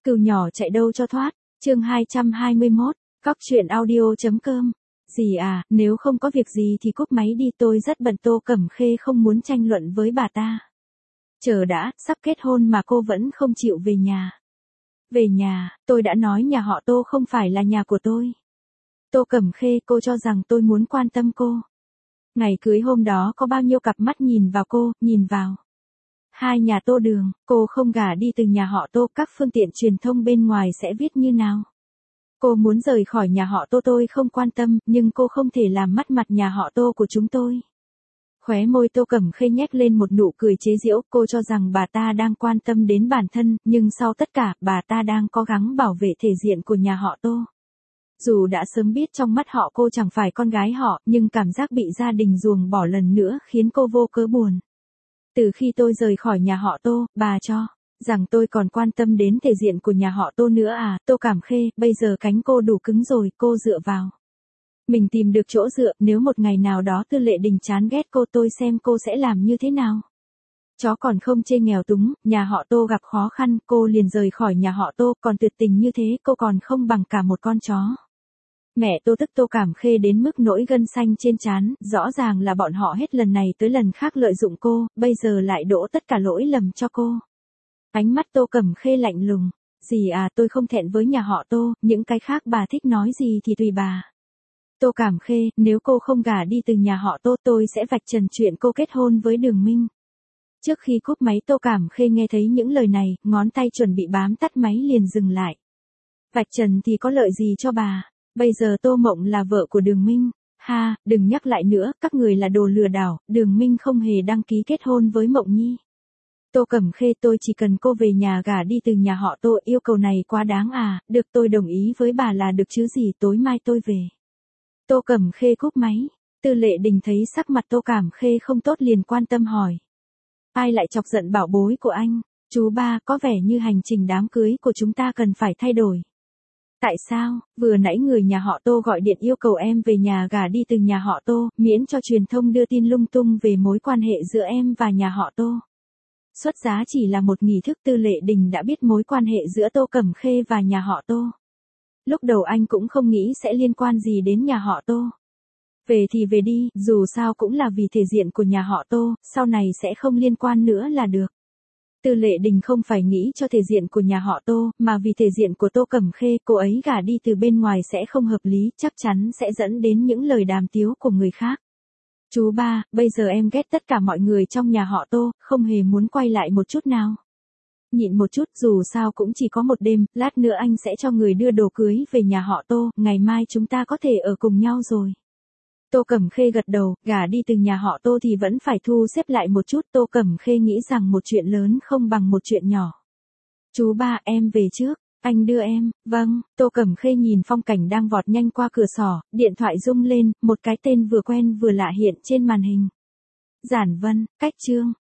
Cừu nhỏ chạy đâu cho thoát, chương 221, cóc truyện audio.com. Dì à, nếu không có việc gì thì cúp máy đi, tôi rất bận. Tô Cẩm Khê không muốn tranh luận với bà ta. Chờ đã, sắp kết hôn mà cô vẫn không chịu về nhà. Về nhà, tôi đã nói nhà họ Tô không phải là nhà của tôi. Tô Cẩm Khê, cô cho rằng tôi muốn quan tâm cô. Ngày cưới hôm đó có bao nhiêu cặp mắt nhìn vào cô, nhìn vào hai nhà Tô Đường, cô không gả đi từ nhà họ Tô, các phương tiện truyền thông bên ngoài sẽ viết như nào? Cô muốn rời khỏi nhà họ Tô, tôi không quan tâm, nhưng cô không thể làm mất mặt nhà họ Tô của chúng tôi. Khóe môi Tô Cẩm Khê nhếch lên một nụ cười chế giễu, cô cho rằng bà ta đang quan tâm đến bản thân, nhưng sau tất cả, bà ta đang cố gắng bảo vệ thể diện của nhà họ Tô. Dù đã sớm biết trong mắt họ cô chẳng phải con gái họ, nhưng cảm giác bị gia đình ruồng bỏ lần nữa khiến cô vô cớ buồn. Từ khi tôi rời khỏi nhà họ Tô, bà cho rằng tôi còn quan tâm đến thể diện của nhà họ Tô nữa à? Tô Cẩm Khê, bây giờ cánh cô đủ cứng rồi, cô dựa vào mình tìm được chỗ dựa, nếu một ngày nào đó Tư Lệ Đình chán ghét cô, tôi xem cô sẽ làm như thế nào. Chó còn không chê nghèo túng, nhà họ Tô gặp khó khăn, cô liền rời khỏi nhà họ Tô, còn tuyệt tình như thế, cô còn không bằng cả một con chó. Mẹ Tô tức Tô Cẩm Khê đến mức nỗi gân xanh trên trán, rõ ràng là bọn họ hết lần này tới lần khác lợi dụng cô, bây giờ lại đổ tất cả lỗi lầm cho cô. Ánh mắt Tô Cẩm Khê lạnh lùng, dì à, tôi không thẹn với nhà họ Tô, những cái khác bà thích nói gì thì tùy bà. Tô Cẩm Khê, nếu cô không gả đi từ nhà họ Tô, tôi sẽ vạch trần chuyện cô kết hôn với Đường Minh. Trước khi cúp máy Tô Cẩm Khê nghe thấy những lời này, ngón tay chuẩn bị bám tắt máy liền dừng lại. Vạch trần thì có lợi gì cho bà? Bây giờ Tô Mộng là vợ của Đường Minh. Ha, đừng nhắc lại nữa, các người là đồ lừa đảo, Đường Minh không hề đăng ký kết hôn với Mộng Nhi. Tô Cẩm Khê, tôi chỉ cần cô về nhà gả đi từ nhà họ Tô, yêu cầu này quá đáng à? Được, tôi đồng ý với bà là được chứ gì, tối mai tôi về. Tô Cẩm Khê cúp máy. Tư Lệ Đình thấy sắc mặt Tô Cẩm Khê không tốt liền quan tâm hỏi. Ai lại chọc giận bảo bối của anh? Chú ba, có vẻ như hành trình đám cưới của chúng ta cần phải thay đổi. Tại sao? Vừa nãy người nhà họ Tô gọi điện yêu cầu em về nhà gả đi từ nhà họ Tô, miễn cho truyền thông đưa tin lung tung về mối quan hệ giữa em và nhà họ Tô. Xuất giá chỉ là một nghi thức. Tư Lệ Đình đã biết mối quan hệ giữa Tô Cẩm Khê và nhà họ Tô. Lúc đầu anh cũng không nghĩ sẽ liên quan gì đến nhà họ Tô. Về thì về đi, dù sao cũng là vì thể diện của nhà họ Tô, sau này sẽ không liên quan nữa là được. Tư Lệ Đình không phải nghĩ cho thể diện của nhà họ Tô, mà vì thể diện của Tô Cẩm Khê, cô ấy gả đi từ bên ngoài sẽ không hợp lý, chắc chắn sẽ dẫn đến những lời đàm tiếu của người khác. Chú ba, bây giờ em ghét tất cả mọi người trong nhà họ Tô, không hề muốn quay lại một chút nào. Nhịn một chút, dù sao cũng chỉ có một đêm, lát nữa anh sẽ cho người đưa đồ cưới về nhà họ Tô, ngày mai chúng ta có thể ở cùng nhau rồi. Tô Cẩm Khê gật đầu, gả đi từ nhà họ Tô thì vẫn phải thu xếp lại một chút. Tô Cẩm Khê nghĩ rằng một chuyện lớn không bằng một chuyện nhỏ. Chú ba, em về trước, anh đưa em. Vâng. Tô Cẩm Khê nhìn phong cảnh đang vọt nhanh qua cửa sổ, điện thoại rung lên, một cái tên vừa quen vừa lạ hiện trên màn hình. Giản Vân, cách chương.